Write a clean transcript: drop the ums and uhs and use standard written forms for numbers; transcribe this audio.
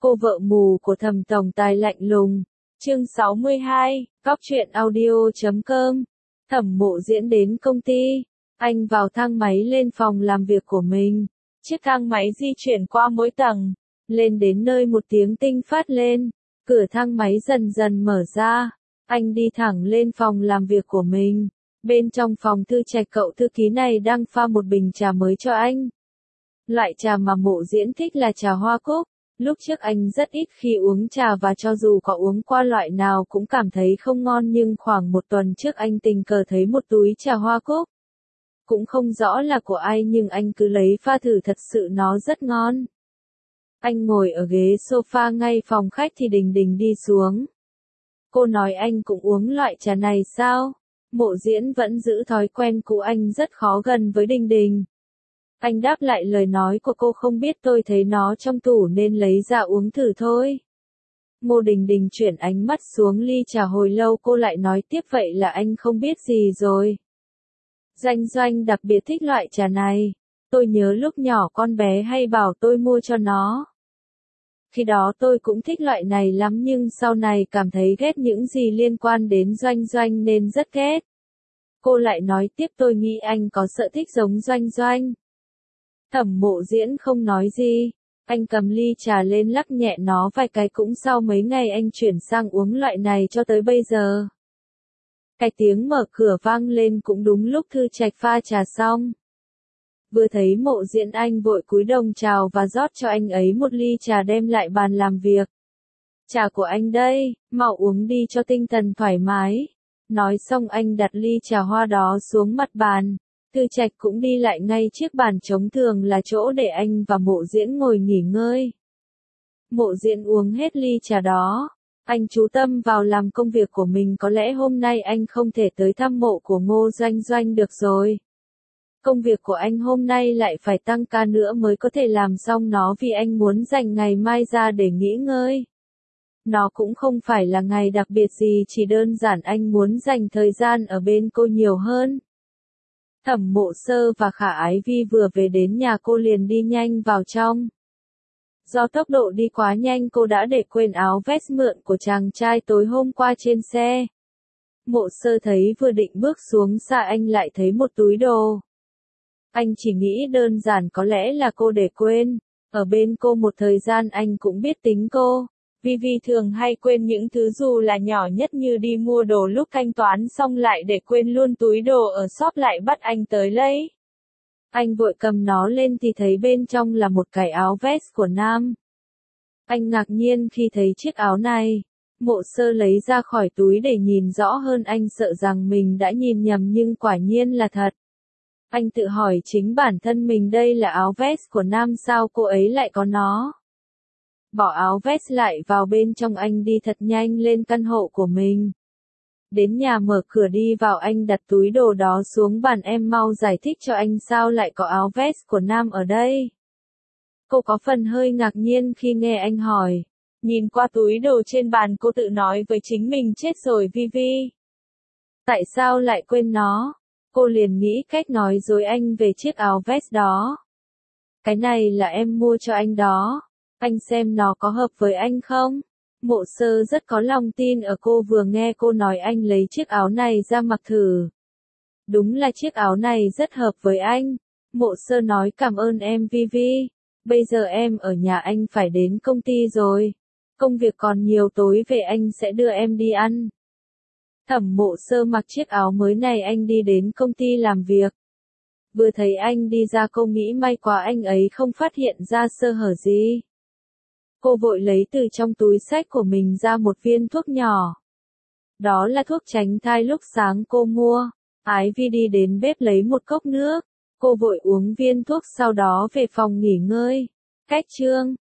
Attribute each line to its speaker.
Speaker 1: Cô vợ mù của Thẩm tổng tài lạnh lùng. Chương 62, Góc truyện audio.com. Thẩm Mộ Diễn đến công ty. Anh vào thang máy lên phòng làm việc của mình. Chiếc thang máy di chuyển qua mỗi tầng. Lên đến nơi một tiếng tinh phát lên. Cửa thang máy dần dần mở ra. Anh đi thẳng lên phòng làm việc của mình. Bên trong phòng thư trạch cậu thư ký này đang pha một bình trà mới cho anh. Loại trà mà Mộ Diễn thích là trà hoa cúc. Lúc trước anh rất ít khi uống trà và cho dù có uống qua loại nào cũng cảm thấy không ngon, nhưng khoảng một tuần trước anh tình cờ thấy một túi trà hoa cúc. Cũng không rõ là của ai nhưng anh cứ lấy pha thử, thật sự nó rất ngon. Anh ngồi ở ghế sofa ngay phòng khách thì Đình Đình đi xuống. Cô nói anh cũng uống loại trà này sao? Mộ Diễn vẫn giữ thói quen cũ, anh rất khó gần với Đình Đình. Anh đáp lại lời nói của cô, không biết, tôi thấy nó trong tủ nên lấy ra uống thử thôi. Mộ Đình Đình chuyển ánh mắt xuống ly trà hồi lâu, cô lại nói tiếp, vậy là anh không biết gì rồi. Doanh Doanh đặc biệt thích loại trà này. Tôi nhớ lúc nhỏ con bé hay bảo tôi mua cho nó. Khi đó tôi cũng thích loại này lắm nhưng sau này cảm thấy ghét những gì liên quan đến Doanh Doanh nên rất ghét. Cô lại nói tiếp, tôi nghĩ anh có sở thích giống Doanh Doanh. Thẩm Mộ Diễn không nói gì. Anh cầm ly trà lên lắc nhẹ nó vài cái, cũng sau mấy ngày anh chuyển sang uống loại này cho tới bây giờ. Cái tiếng mở cửa vang lên cũng đúng lúc Thư Trạch pha trà xong. Vừa thấy Mộ Diễn anh vội cúi đồng chào và rót cho anh ấy một ly trà đem lại bàn làm việc. Trà của anh đây, mau uống đi cho tinh thần thoải mái. Nói xong anh đặt ly trà hoa đó xuống mặt bàn. Thư Trạch cũng đi lại ngay chiếc bàn trống thường là chỗ để anh và Mộ Diễn ngồi nghỉ ngơi. Mộ Diễn uống hết ly trà đó. Anh chú tâm vào làm công việc của mình, có lẽ hôm nay anh không thể tới thăm mộ của Ngô Doanh Doanh được rồi. Công việc của anh hôm nay lại phải tăng ca nữa mới có thể làm xong nó vì anh muốn dành ngày mai ra để nghỉ ngơi. Nó cũng không phải là ngày đặc biệt gì, chỉ đơn giản anh muốn dành thời gian ở bên cô nhiều hơn. Thẩm Mộ Sơ và Khả Ái Vi vừa về đến nhà cô liền đi nhanh vào trong. Do tốc độ đi quá nhanh cô đã để quên áo vest mượn của chàng trai tối hôm qua trên xe. Mộ Sơ thấy vừa định bước xuống xa anh lại thấy một túi đồ. Anh chỉ nghĩ đơn giản có lẽ là cô để quên. Ở bên cô một thời gian anh cũng biết tính cô. Vi thường hay quên những thứ dù là nhỏ nhất, như đi mua đồ lúc thanh toán xong lại để quên luôn túi đồ ở shop, lại bắt anh tới lấy. Anh vội cầm nó lên thì thấy bên trong là một cái áo vest của nam. Anh ngạc nhiên khi thấy chiếc áo này. Mộ Sơ lấy ra khỏi túi để nhìn rõ hơn, anh sợ rằng mình đã nhìn nhầm nhưng quả nhiên là thật. Anh tự hỏi chính bản thân mình, đây là áo vest của nam sao cô ấy lại có nó. Bỏ áo vest lại vào bên trong, anh đi thật nhanh lên căn hộ của mình. Đến nhà mở cửa đi vào, anh đặt túi đồ đó xuống bàn, em mau giải thích cho anh sao lại có áo vest của nam ở đây. Cô có phần hơi ngạc nhiên khi nghe anh hỏi. Nhìn qua túi đồ trên bàn cô tự nói với chính mình, chết rồi Vi. Tại sao lại quên nó? Cô liền nghĩ cách nói dối anh về chiếc áo vest đó. Cái này là em mua cho anh đó. Anh xem nó có hợp với anh không? Mộ Sơ rất có lòng tin ở cô, vừa nghe cô nói anh lấy chiếc áo này ra mặc thử. Đúng là chiếc áo này rất hợp với anh. Mộ Sơ nói, cảm ơn em Vi. Bây giờ em ở nhà, anh phải đến công ty rồi. Công việc còn nhiều, tối về anh sẽ đưa em đi ăn. Thẩm Mộ Sơ mặc chiếc áo mới này anh đi đến công ty làm việc. Vừa thấy anh đi ra cô nghĩ may quá anh ấy không phát hiện ra sơ hở gì. Cô vội lấy từ trong túi xách của mình ra một viên thuốc nhỏ. Đó là thuốc tránh thai lúc sáng cô mua. Ái Vi đi đến bếp lấy một cốc nước. Cô vội uống viên thuốc sau đó về phòng nghỉ ngơi. Cách chương